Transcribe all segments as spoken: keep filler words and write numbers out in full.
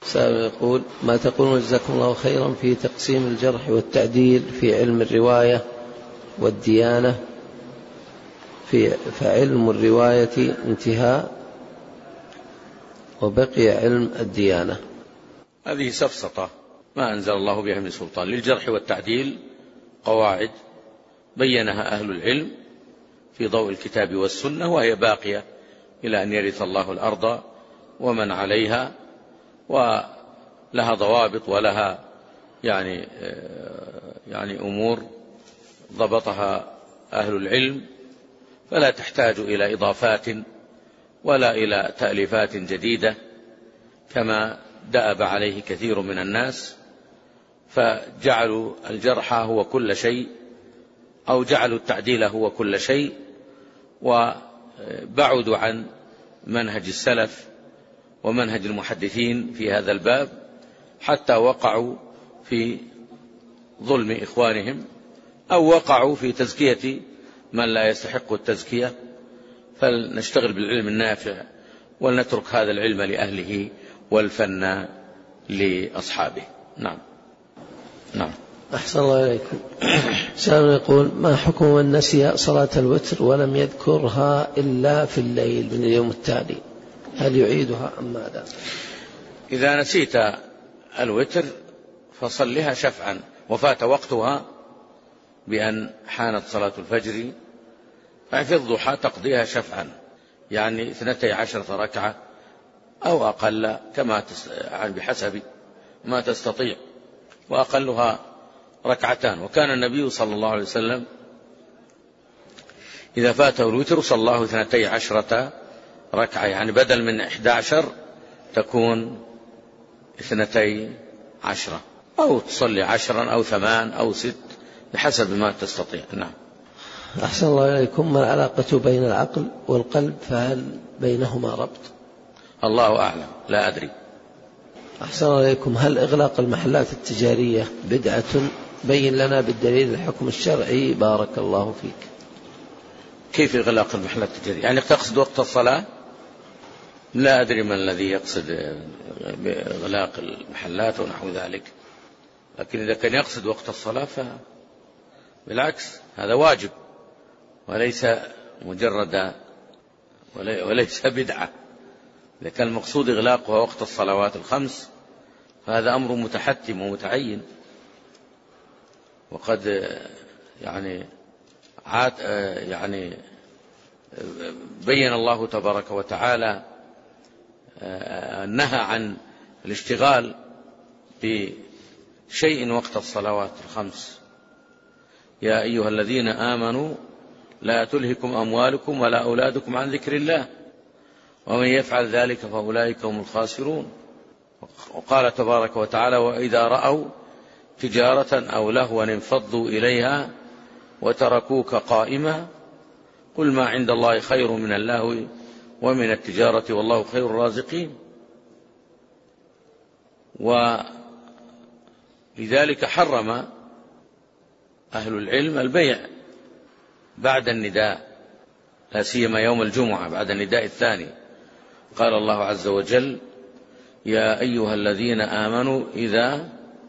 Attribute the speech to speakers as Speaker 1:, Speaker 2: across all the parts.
Speaker 1: سائل يقول: ما تقولون جزاكم الله خيرا في تقسيم الجرح والتعديل في علم الرواية والديانة؟ في فعلم الرواية انتهاء وبقي علم الديانة.
Speaker 2: هذه سفسطة ما أنزل الله بها من سلطان. للجرح والتعديل قواعد بينها أهل العلم في ضوء الكتاب والسنة، وهي باقية إلى أن يرث الله الأرض ومن عليها، ولها ضوابط ولها يعني يعني أمور ضبطها أهل العلم، فلا تحتاج إلى إضافات ولا إلى تأليفات جديدة كما دأب عليه كثير من الناس، فجعلوا الجرح هو كل شيء أو جعلوا التعديل هو كل شيء، وبعدوا عن منهج السلف ومنهج المحدثين في هذا الباب، حتى وقعوا في ظلم إخوانهم أو وقعوا في تزكية من لا يستحق التزكية. فلنشتغل بالعلم النافع ولنترك هذا العلم لأهله والفن لأصحابه. نعم نعم.
Speaker 1: أحسن الله إليكم. سائل يقول: ما حكم من نسي صلاة الوتر ولم يذكرها إلا في الليل من اليوم التالي، هل يعيدها أم ماذا؟
Speaker 2: إذا نسيت الوتر فصلها شفعا وفات وقتها بأن حانت صلاة الفجر، ففي الضحى تقضيها شفعا، يعني اثنتي عشرة ركعة أو أقل كما بحسب ما تستطيع، وأقلها ركعتان. وكان النبي صلى الله عليه وسلم إذا فاته الوتر صلاه اثنتي عشرة ركعة، يعني بدل من إحدى عشر تكون اثنتي عشرة، أو تصلي عشرا أو ثمان أو ست بحسب ما تستطيع. نعم.
Speaker 1: أحسن الله إليكم. ما العلاقة بين العقل والقلب، فهل بينهما ربط؟
Speaker 2: الله أعلم، لا أدري.
Speaker 1: أحسن الله إليكم. هل إغلاق المحلات التجارية بدعة؟ بين لنا بالدليل الحكم الشرعي بارك الله فيك.
Speaker 2: كيف إغلاق المحلات التجارية؟ يعني تقصد وقت الصلاة؟ لا أدري من الذي يقصد بإغلاق المحلات ونحو ذلك، لكن إذا كان يقصد وقت الصلاة فبالعكس هذا واجب وليس مجرد وليس بدعة. إذا كان المقصود إغلاقها وقت الصلوات الخمس فهذا أمر متحتم ومتعين، وقد يعني عاد يعني بين الله تبارك وتعالى نهى عن الاشتغال بشيء وقت الصلوات الخمس: يا أيها الذين آمنوا لا تلهكم أموالكم ولا أولادكم عن ذكر الله ومن يفعل ذلك فأولئك هم الخاسرون. وقال تبارك وتعالى: وإذا رأوا تجارة أو لهوا انفضوا إليها وتركوك قائما قل ما عند الله خير من اللهو ومن التجارة والله خير الرازقين. ولذلك حرم أهل العلم البيع بعد النداء، لا سيما يوم الجمعة بعد النداء الثاني. قال الله عز وجل: يا أيها الذين آمنوا إذا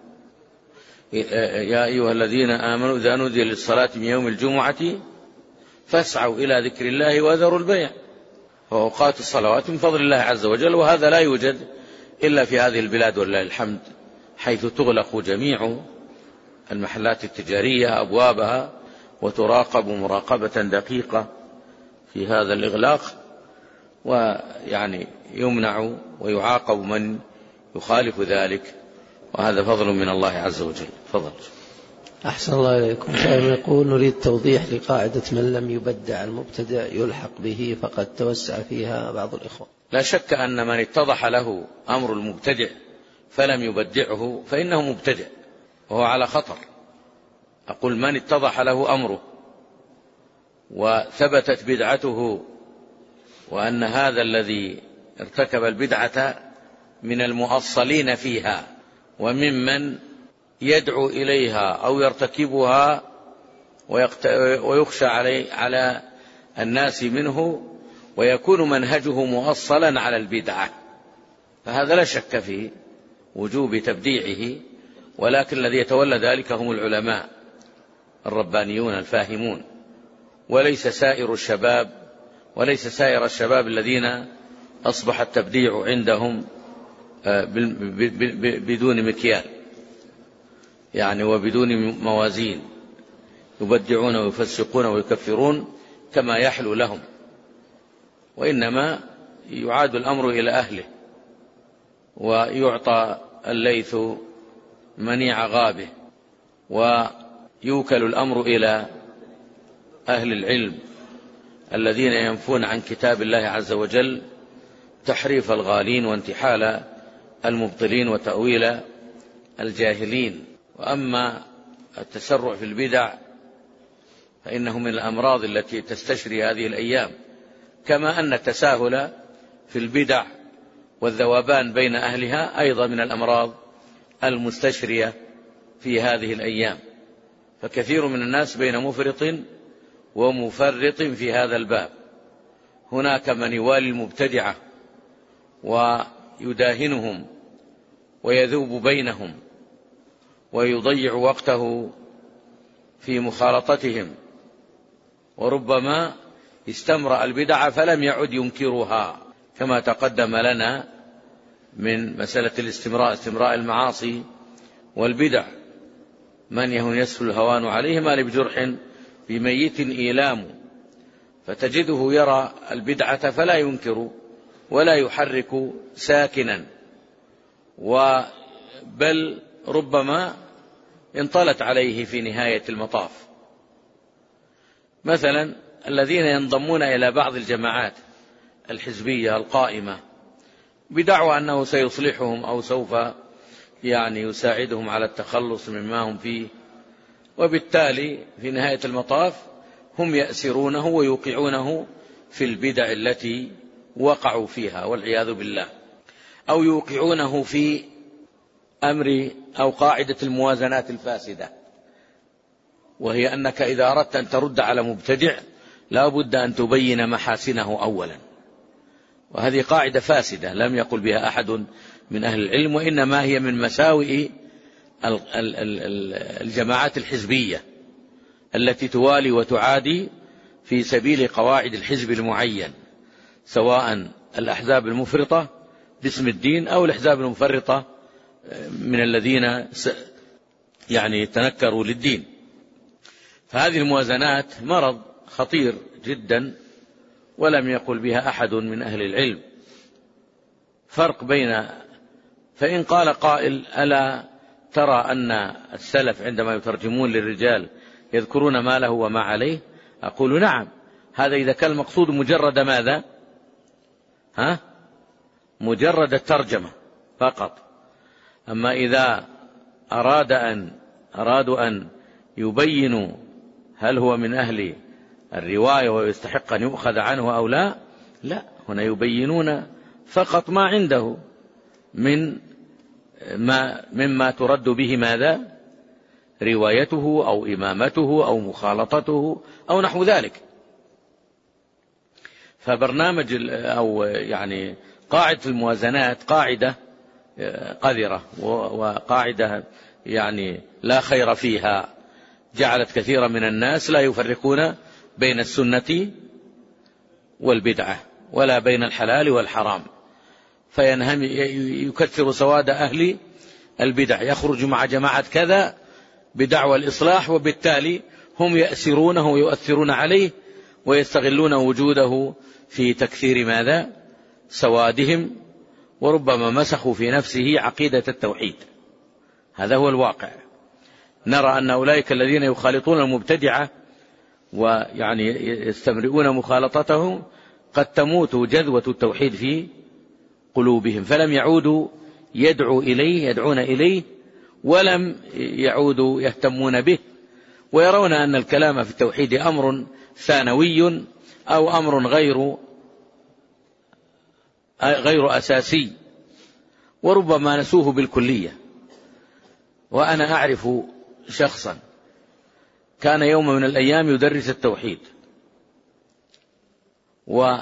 Speaker 2: يا أيها الذين آمنوا إذا نودي للصلاة من يوم الجمعة فاسعوا إلى ذكر الله وذروا البيع. فأوقات الصلوات من فضل الله عز وجل، وهذا لا يوجد إلا في هذه البلاد ولله الحمد، حيث تغلق جميع المحلات التجارية أبوابها وتراقب مراقبة دقيقة في هذا الإغلاق، ويعني يمنع ويعاقب من يخالف ذلك، وهذا فضل من الله عز وجل. فضل.
Speaker 1: أحسن الله إليكم. سائل يقول: نريد توضيح لقاعدة من لم يبدع المبتدع يلحق به، فقد توسع فيها بعض الإخوة.
Speaker 2: لا شك أن من اتضح له أمر المبتدع فلم يبدعه فإنه مبتدع وهو على خطر. أقول من اتضح له أمره وثبتت بدعته، وأن هذا الذي ارتكب البدعة من المؤصلين فيها وممن يدعو إليها أو يرتكبها ويخشى عليه على الناس منه، ويكون منهجه مؤصلا على البدعة، فهذا لا شك فيه وجوب تبديعه، ولكن الذي يتولى ذلك هم العلماء الربانيون الفاهمون، وليس سائر الشباب وليس سائر الشباب الذين أصبح التبديع عندهم بدون مكيال يعني وبدون موازين، يبدعون ويفسقون ويكفرون كما يحلو لهم، وإنما يعاد الأمر إلى أهله ويعطى الليث منيع غابه، ويوكل الأمر إلى أهل العلم الذين ينفون عن كتاب الله عز وجل تحريف الغالين وانتحال المبطلين وتأويل الجاهلين. وأما التسرع في البدع فإنه من الأمراض التي تستشري هذه الأيام، كما أن التساهل في البدع والذوبان بين أهلها أيضا من الأمراض المستشرية في هذه الأيام، فكثير من الناس بين مفرط ومفرط في هذا الباب. هناك من يوالي المبتدعة ويداهنهم ويذوب بينهم ويضيع وقته في مخالطتهم، وربما استمرأ البدع فلم يعد ينكرها، كما تقدم لنا من مسألة الاستمراء استمراء المعاصي والبدع. من يهن يسهل الهوان عليه ما لبجرح بميت إيلام، فتجده يرى البدعة فلا ينكر ولا يحرك ساكنا، بل ربما انطلت عليه في نهاية المطاف. مثلا الذين ينضمون إلى بعض الجماعات الحزبية القائمة بدعوى أنه سيصلحهم أو سوف يعني يساعدهم على التخلص مما هم فيه، وبالتالي في نهاية المطاف هم يأسرونه ويوقعونه في البدع التي وقعوا فيها والعياذ بالله، أو يوقعونه في أمر أو قاعدة الموازنات الفاسدة، وهي أنك إذا أردت أن ترد على مبتدع لا بد أن تبين محاسنه أولا، وهذه قاعدة فاسدة لم يقل بها أحد من أهل العلم، وإنما هي من مساوئ الجماعات الحزبية التي توالي وتعادي في سبيل قواعد الحزب المعين، سواء الأحزاب المفرطة باسم الدين أو الأحزاب المفرطة من الذين يعني تنكروا للدين. فهذه الموازنات مرض خطير جدا ولم يقل بها أحد من أهل العلم. فرق بين، فإن قال قائل ألا ترى أن السلف عندما يترجمون للرجال يذكرون ما له وما عليه، أقول نعم، هذا إذا كان المقصود مجرد ماذا؟ ها؟ مجرد الترجمة فقط. أما إذا أراد أن أرادوا أن يبينوا هل هو من أهل الرواية ويستحق أن يؤخذ عنه أو لا، لا، هنا يبينون فقط ما عنده من ما مما ترد به ماذا؟ روايته أو إمامته أو مخالطته أو نحو ذلك. فبرنامج أو يعني قاعدة الموازنات قاعدة قذرة وقاعدة يعني لا خير فيها، جعلت كثيرا من الناس لا يفرقون بين السنة والبدعة ولا بين الحلال والحرام، فينهم يكثر سواد أهل البدع، يخرج مع جماعة كذا بدعوى الإصلاح، وبالتالي هم يأسرونه ويؤثرون عليه ويستغلون وجوده في تكثير ماذا؟ سوادهم، وربما مسخوا في نفسه عقيدة التوحيد. هذا هو الواقع. نرى أن أولئك الذين يخالطون المبتدعة ويعني يستمرئون مخالطتهم قد تموت جذوة التوحيد في قلوبهم، فلم يعودوا يدعو إليه يدعون إليه ولم يعودوا يهتمون به، ويرون أن الكلام في التوحيد أمر ثانوي أو أمر غير غير أساسي، وربما نسوه بالكلية. وأنا أعرف شخصا كان يوم من الأيام يدرس التوحيد،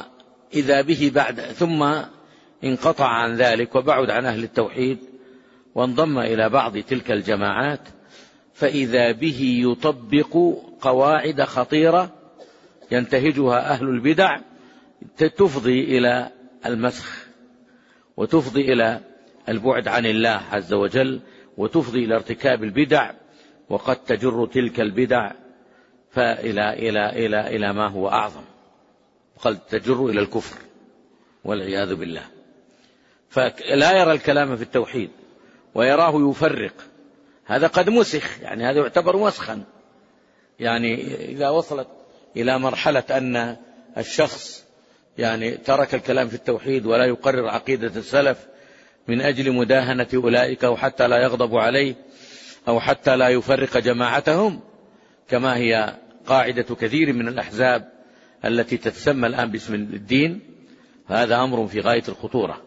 Speaker 2: وإذا به بعد ثم انقطع عن ذلك وبعد عن أهل التوحيد، وانضم إلى بعض تلك الجماعات فإذا به يطبق قواعد خطيرة ينتهجها أهل البدع تفضي إلى المسخ وتفضي إلى البعد عن الله عز وجل وتفضي إلى ارتكاب البدع، وقد تجر تلك البدع فإلى إلى إلى إلى ما هو أعظم، قد تجر إلى الكفر والعياذ بالله. فلا يرى الكلام في التوحيد ويراه يفرق، هذا قد مسخ، يعني هذا يعتبر مسخا. يعني إذا وصلت إلى مرحلة أن الشخص يعني ترك الكلام في التوحيد ولا يقرر عقيدة السلف من أجل مداهنة أولئك أو حتى لا يغضب عليه أو حتى لا يفرق جماعتهم، كما هي قاعدة كثير من الأحزاب التي تتسمى الآن باسم الدين، هذا أمر في غاية الخطورة.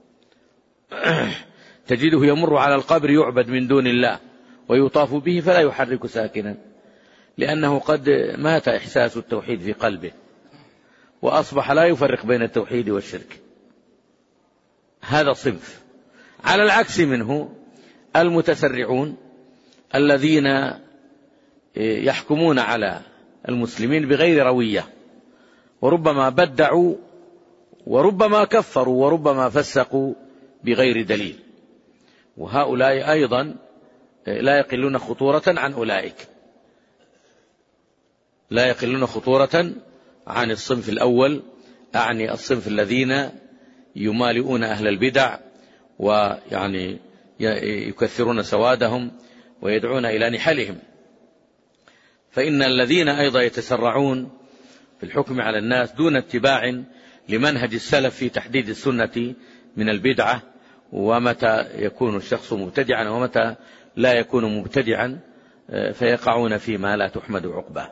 Speaker 2: تجده يمر على القبر يعبد من دون الله ويطاف به فلا يحرك ساكنا، لأنه قد مات إحساس التوحيد في قلبه وأصبح لا يفرق بين التوحيد والشرك. هذا صنف. على العكس منه المتسرعون الذين يحكمون على المسلمين بغير روية، وربما بدعوا وربما كفروا وربما فسقوا بغير دليل، وهؤلاء أيضا لا يقلون خطورة عن أولئك، لا يقلون خطورة عن الصنف الأول، أعني الصنف الذين يمالئون أهل البدع ويعني يكثرون سوادهم ويدعون إلى نحلهم. فإن الذين أيضا يتسرعون في الحكم على الناس دون اتباع لمنهج السلف في تحديد السنة من البدعة، ومتى يكون الشخص مبتدعا ومتى لا يكون مبتدعا، فيقعون فيما لا تحمد عقباه.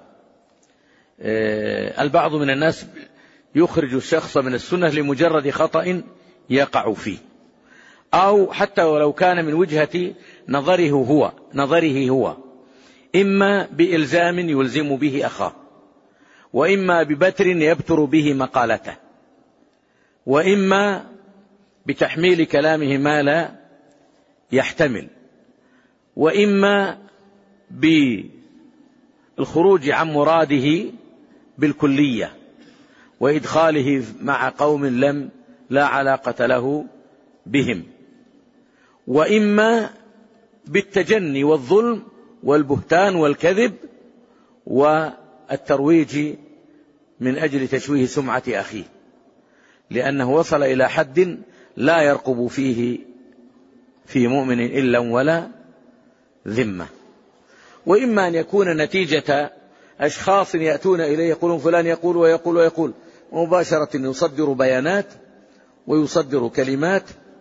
Speaker 2: البعض من الناس يخرج الشخص من السنة لمجرد خطأ يقع فيه، أو حتى ولو كان من وجهة نظره هو نظره هو إما بإلزام يلزم به أخاه، وإما ببتر يبتر به مقالته، وإما بتحميل كلامه ما لا يحتمل، وإما بالخروج عن مراده بالكلية وإدخاله مع قوم لم لا علاقة له بهم، وإما بالتجني والظلم والبهتان والكذب والترويج من أجل تشويه سمعة أخيه، لأنه وصل إلى حد لا يرقب فيه في مؤمن إلا ولا ذمة. وإما أن يكون نتيجة أشخاص يأتون إليه يقولون فلان يقول ويقول ويقول، ومباشرة يصدر بيانات ويصدر كلمات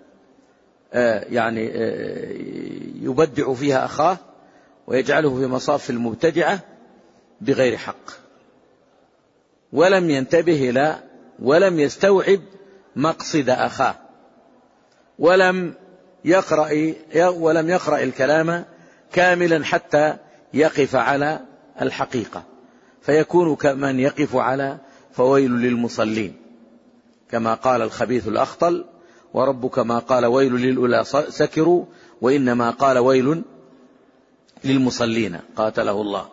Speaker 2: يعني يبدع فيها أخاه ويجعله في مصاف المبتدعة بغير حق، ولم ينتبه إلى ولم يستوعب مقصد أخاه، ولم يقرأ ولم يقرأ الكلام كاملا حتى يقف على الحقيقة، فيكون كمن يقف على فويل للمصلين، كما قال الخبيث الأخطل وربك ما قال ويل للأولى سكروا وإنما قال ويل للمصلين قاتله الله.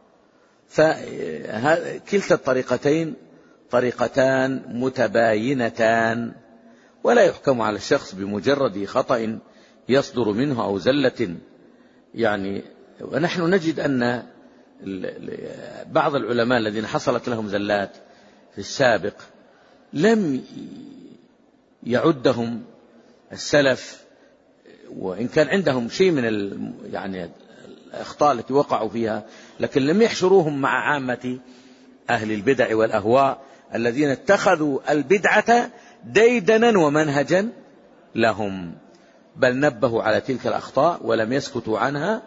Speaker 2: فكلتا الطريقتين طريقتان متباينتان، ولا يحكم على الشخص بمجرد خطأ يصدر منه أو زلة. يعني ونحن نجد أن بعض العلماء الذين حصلت لهم زلات في السابق لم يعدهم السلف، وإن كان عندهم شيء من يعني الأخطاء التي وقعوا فيها، لكن لم يحشروهم مع عامة أهل البدع والأهواء الذين اتخذوا البدعة ديدنا ومنهجا لهم، بل نبهوا على تلك الأخطاء ولم يسكتوا عنها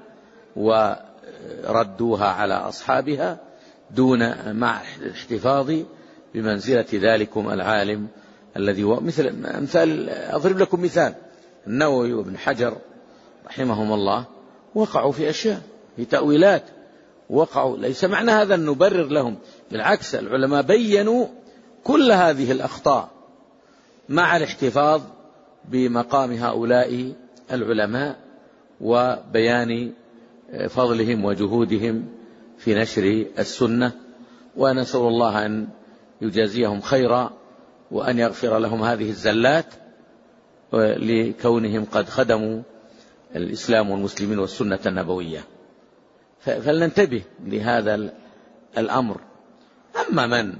Speaker 2: وردوها على أصحابها دون مع الاحتفاظ بمنزلة ذلكم العالم الذي هو مثل مثال. أضرب لكم مثال، النووي وابن حجر رحمهم الله وقعوا في أشياء في تأويلات وقعوا، ليس معنى هذا أن نبرر لهم، بالعكس العلماء بيّنوا كل هذه الأخطاء مع الاحتفاظ بمقام هؤلاء العلماء وبيان فضلهم وجهودهم في نشر السنة، ونسأل الله أن يجازيهم خيرا وأن يغفر لهم هذه الزلات لكونهم قد خدموا الإسلام والمسلمين والسنة النبوية. فلننتبه لهذا الأمر. أما من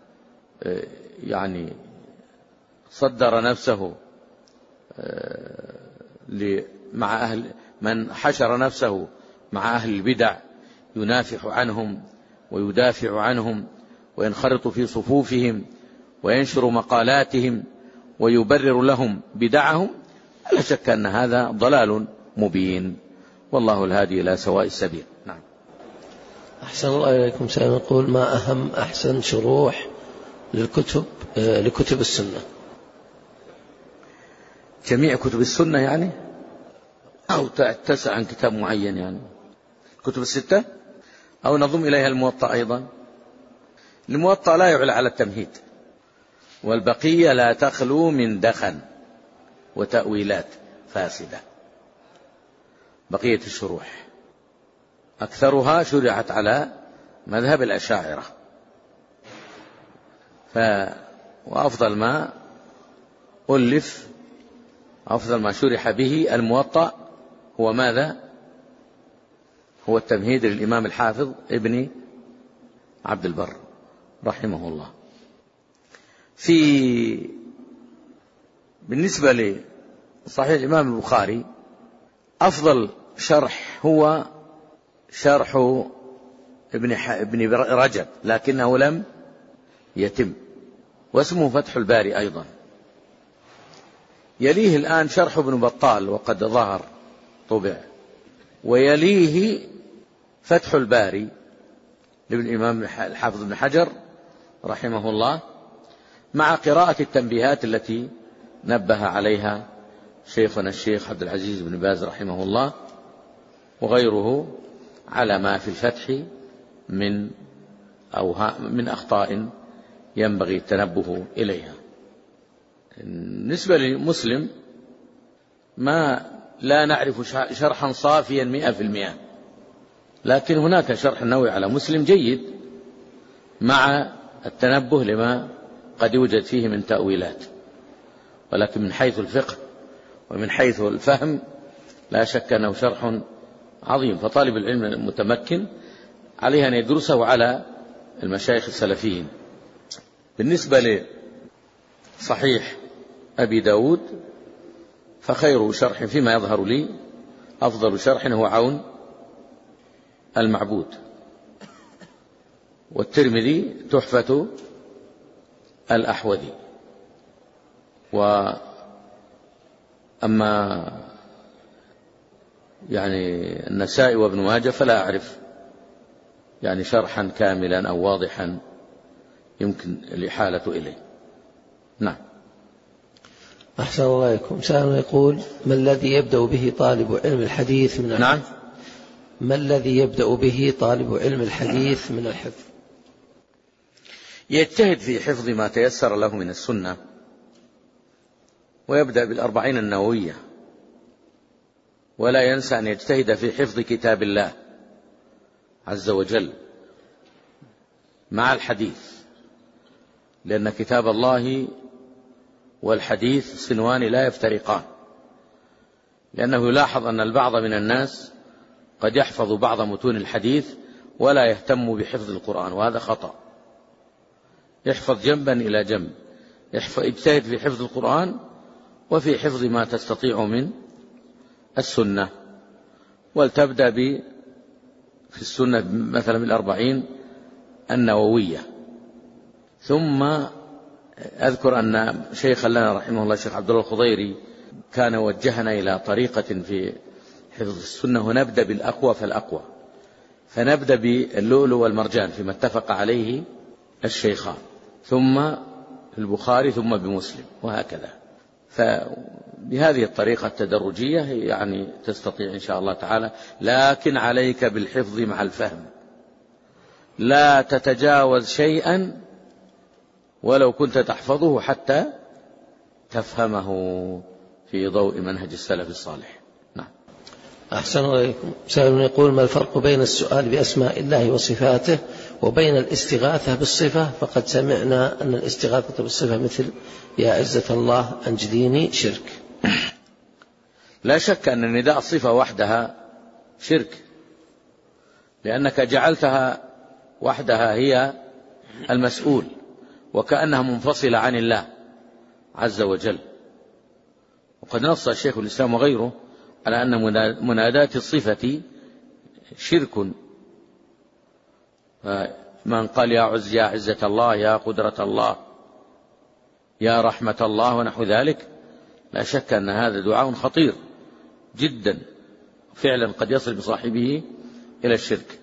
Speaker 2: يعني صدر نفسه مع أهل من حشر نفسه مع أهل البدع ينافح عنهم ويدافع عنهم وينخرط في صفوفهم وينشر مقالاتهم ويبرر لهم بدعهم، لا شك أن هذا ضلال مبين، والله الهادي إلى سواء السبيل. نعم.
Speaker 1: أحسن الله إليكم. سنقول ما أهم أحسن شروح للكتب لكتب السنة؟
Speaker 2: جميع كتب السنة يعني، أو تتسع عن كتاب معين يعني؟ كتب الستة، أو نضم إليها الموطأ أيضا. الموطأ لا يعلى على التمهيد، والبقية لا تخلو من دخن وتأويلات فاسدة. بقية الشروح أكثرها شرعت على مذهب الأشاعرة، ف وأفضل ما ألف أفضل ما شرح به الموطأ هو ماذا؟ هو التمهيد للإمام الحافظ ابن عبد البر رحمه الله. في بالنسبة لصحيح الإمام البخاري أفضل شرح هو شرح ابن ابن رجب، لكنه لم يتم، واسمه فتح الباري أيضا. يليه الآن شرح ابن بطال وقد ظهر طبع، ويليه فتح الباري لابن الإمام الحافظ ابن حجر رحمه الله، مع قراءة التنبيهات التي نبه عليها شيخنا الشيخ عبد العزيز بن باز رحمه الله وغيره على ما في الفتح من أو من أخطاء ينبغي التنبه إليها. بالنسبة لمسلم ما لا نعرف شرحا صافيا مئة في المئة، لكن هناك شرح نووي على مسلم جيد مع التنبه لما قد يوجد فيه من تأويلات، ولكن من حيث الفقه ومن حيث الفهم لا شك أنه شرح عظيم، فطالب العلم المتمكن عليه أن يدرسه على المشايخ السلفيين. بالنسبة لصحيح أبي داود فخير شرح فيما يظهر لي أفضل شرح هو عون المعبود، والترمذي تحفة الأحوذي. وأما يعني النسائي وابن ماجه فلا أعرف يعني شرحا كاملا أو واضحا يمكن الإحالة إليه. نعم.
Speaker 1: أحسن الله إليكم. سأل يقول: ما الذي يبدأ به طالب علم الحديث من الحفظ؟
Speaker 2: نعم.
Speaker 1: ما الذي يبدأ به طالب علم الحديث من الحفظ؟
Speaker 2: يجتهد في حفظ ما تيسر له من السنة، ويبدأ بالأربعين النووية، ولا ينسى أن يجتهد في حفظ كتاب الله عز وجل مع الحديث، لأن كتاب الله والحديث صنوان لا يفترقان، لأنه يلاحظ أن البعض من الناس قد يحفظ بعض متون الحديث ولا يهتم بحفظ القرآن، وهذا خطأ. يحفظ جنبا إلى جنب، يجتهد في حفظ القرآن وفي حفظ ما تستطيع من السنة، ولتبدأ ب في السنة مثلا بالأربعين النووية. ثم أذكر أن شيخا لنا رحمه الله الشيخ عبد الله الخضيري كان وجهنا إلى طريقة في حفظ السنة، ونبدأ بالأقوى فالأقوى، فنبدأ باللؤلؤ والمرجان فيما اتفق عليه الشيخان، ثم البخاري، ثم بمسلم، وهكذا. فبهذه الطريقة التدرجية يعني تستطيع إن شاء الله تعالى، لكن عليك بالحفظ مع الفهم، لا تتجاوز شيئا ولو كنت تحفظه حتى تفهمه في ضوء منهج السلف الصالح.
Speaker 1: أحسن عليكم. سائل يقول: ما الفرق بين السؤال بأسماء الله وصفاته وبين الاستغاثة بالصفة؟ فقد سمعنا أن الاستغاثة بالصفة مثل يا عزة الله أنجديني شرك.
Speaker 2: لا شك أن نداء الصفة وحدها شرك، لأنك جعلتها وحدها هي المسؤول، وكأنها منفصلة عن الله عز وجل. وقد نص الشيخ الإسلام وغيره على أن منادات الصفة شرك. من قال يا عز يا عزة الله، يا قدرة الله، يا رحمة الله ونحو ذلك، لا شك أن هذا دعاء خطير جدا، فعلا قد يصل بصاحبه إلى الشرك.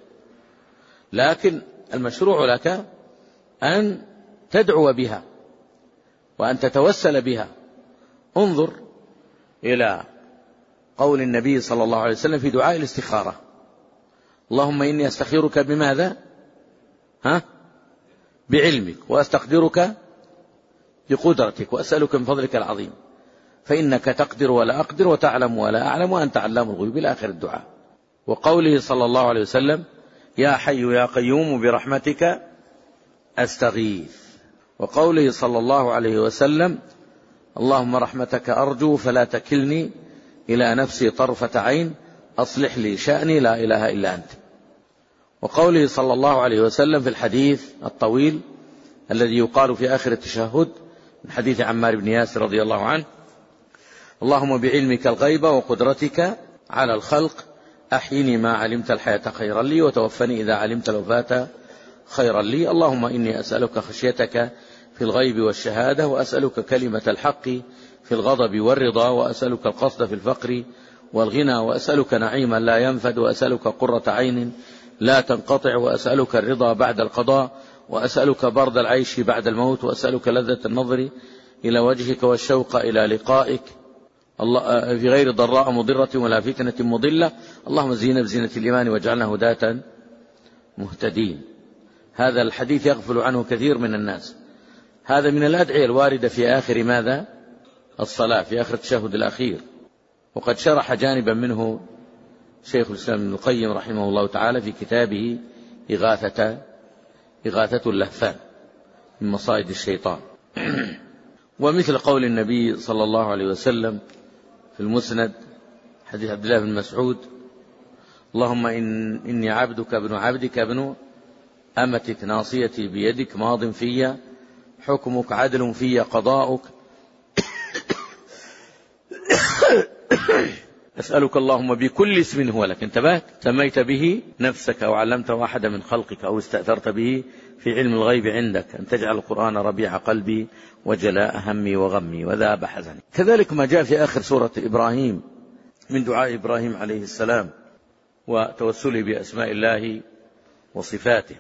Speaker 2: لكن المشروع لك أن تدعو بها وأن تتوسل بها. انظر إلى قول النبي صلى الله عليه وسلم في دعاء الاستخارة: اللهم إني أستخيرك بماذا؟ ها؟ بعلمك، وأستقدرك بقدرتك، وأسألك من فضلك العظيم، فإنك تقدر ولا أقدر، وتعلم ولا أعلم، وأنت علام الغيوب، إلى آخر الدعاء. وقوله صلى الله عليه وسلم: يا حي يا قيوم برحمتك أستغيث. وقوله صلى الله عليه وسلم: اللهم رحمتك أرجو فلا تكلني إلى نفسي طرفة عين، أصلح لي شأني لا إله إلا أنت. وقوله صلى الله عليه وسلم في الحديث الطويل الذي يقال في آخر التشهد من حديث عمار بن ياسر رضي الله عنه: اللهم بعلمك الغيب وقدرتك على الخلق أحيني ما علمت الحياة خيرا لي، وتوفني إذا علمت الوفاة خيرا لي. اللهم إني أسألك خشيتك في الغيب والشهادة، وأسألك كلمة الحق في الغضب والرضا، وأسألك القصد في الفقر والغنى، وأسألك نعيما لا ينفد، وأسألك قرة عين لا تنقطع، وأسألك الرضا بعد القضاء، وأسألك برد العيش بعد الموت، وأسألك لذة النظر إلى وجهك والشوق إلى لقائك الله في غير ضراء مضرة ولا فتنة مضلة. اللهم زينا بزينة الإيمان واجعلنا هداة مهتدين. هذا الحديث يغفل عنه كثير من الناس. هذا من الأدعية الواردة في آخر ماذا؟ الصلاة، في آخر التشهد الأخير. وقد شرح جانبا منه شيخ الإسلام ابن القيم رحمه الله تعالى في كتابه إغاثة إغاثة اللهفان من مصائد الشيطان. ومثل قول النبي صلى الله عليه وسلم في المسند حديث عبد الله بن مسعود: اللهم إن إني عبدك ابن عبدك ابن أمتك ناصيتي بيدك ماض في حكمك عدل في قضاؤك أسألك اللهم بكل اسم هو لك، انتبهت، سميت به نفسك أو علمته أحدا من خلقك أو استأثرت به في علم الغيب عندك، أن تجعل القرآن ربيع قلبي وجلاء همي وغمي وذهاب حزني. كذلك ما جاء في آخر سورة إبراهيم من دعاء إبراهيم عليه السلام وتوسله بأسماء الله وصفاته،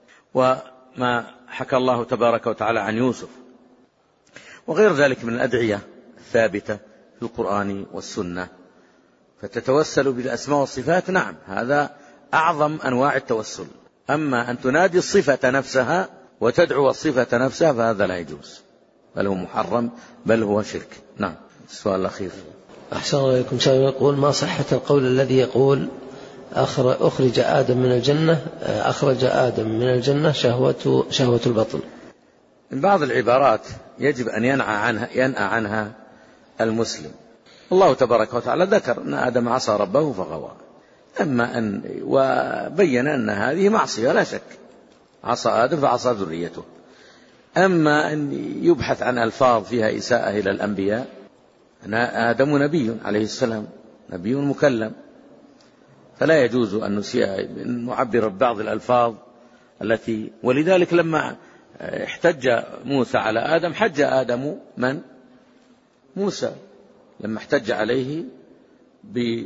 Speaker 2: وما حكى الله تبارك وتعالى عن يوسف، وغير ذلك من الأدعية الثابتة في القرآن والسنة. فتتوسل بالأسماء والصفات، نعم، هذا أعظم أنواع التوسل. أما أن تنادي الصفة نفسها وتدعو الصفة نفسها فهذا لا يجوز، بل هو محرم، بل هو شرك. نعم. السؤال الأخير.
Speaker 1: أحسن الله إليكم. سائل يقول: ما صحة القول الذي يقول أخرج آدم من الجنة أخرج آدم من الجنة شهوة شهوة البطن؟
Speaker 2: من بعض العبارات يجب أن ينأى عنها ينأى عنها المسلم. الله تبارك وتعالى ذكر أن آدم عصى ربه فغوى، أما أن وبين أن هذه معصية لا شك، عصى آدم فعصى ذريته. أما أن يبحث عن ألفاظ فيها إساءة إلى الأنبياء، أن آدم نبي عليه السلام، نبي مكلم، فلا يجوز أن نسيء نعبر ببعض الألفاظ التي. ولذلك لما احتج موسى على آدم حج آدم من؟ موسى، لما احتج عليه ب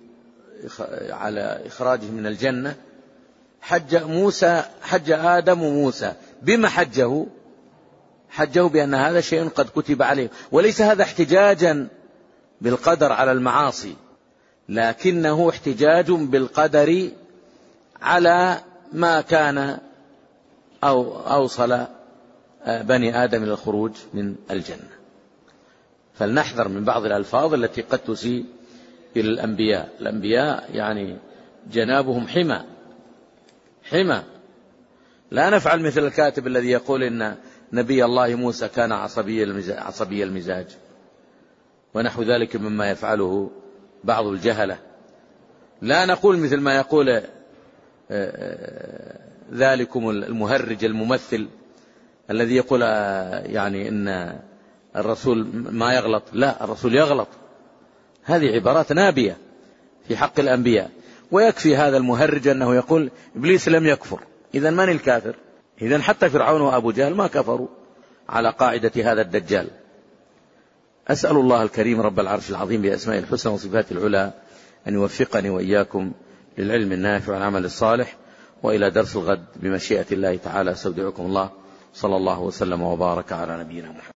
Speaker 2: على إخراجه من الجنة حج موسى حج آدم موسى. بما حجه؟ حجه بأن هذا شيء قد كتب عليه، وليس هذا احتجاجا بالقدر على المعاصي، لكنه احتجاج بالقدر على ما كان أو أوصل بني آدم إلى الخروج من الجنة. فلنحذر من بعض الألفاظ التي قد تسيء إلى الأنبياء. الأنبياء يعني جنابهم حمى حمى. لا نفعل مثل الكاتب الذي يقول إن نبي الله موسى كان عصبي المزاج, عصبي المزاج ونحو ذلك مما يفعله بعض الجهلة. لا نقول مثل ما يقول ذلكم المهرج الممثل الذي يقول يعني إن الرسول ما يغلط. لا، الرسول يغلط. هذه عبارات نابية في حق الأنبياء. ويكفي هذا المهرج أنه يقول إبليس لم يكفر. إذن من الكافر؟ إذن حتى فرعون وأبو جهل ما كفروا على قاعدة هذا الدجال. أسأل الله الكريم رب العرش العظيم بأسماء الحسنى وصفات العلى أن يوفقني وإياكم للعلم النافع والعمل الصالح. وإلى درس الغد بمشيئة الله تعالى استودعكم الله. صلى الله وسلم وبارك على نبينا محمد.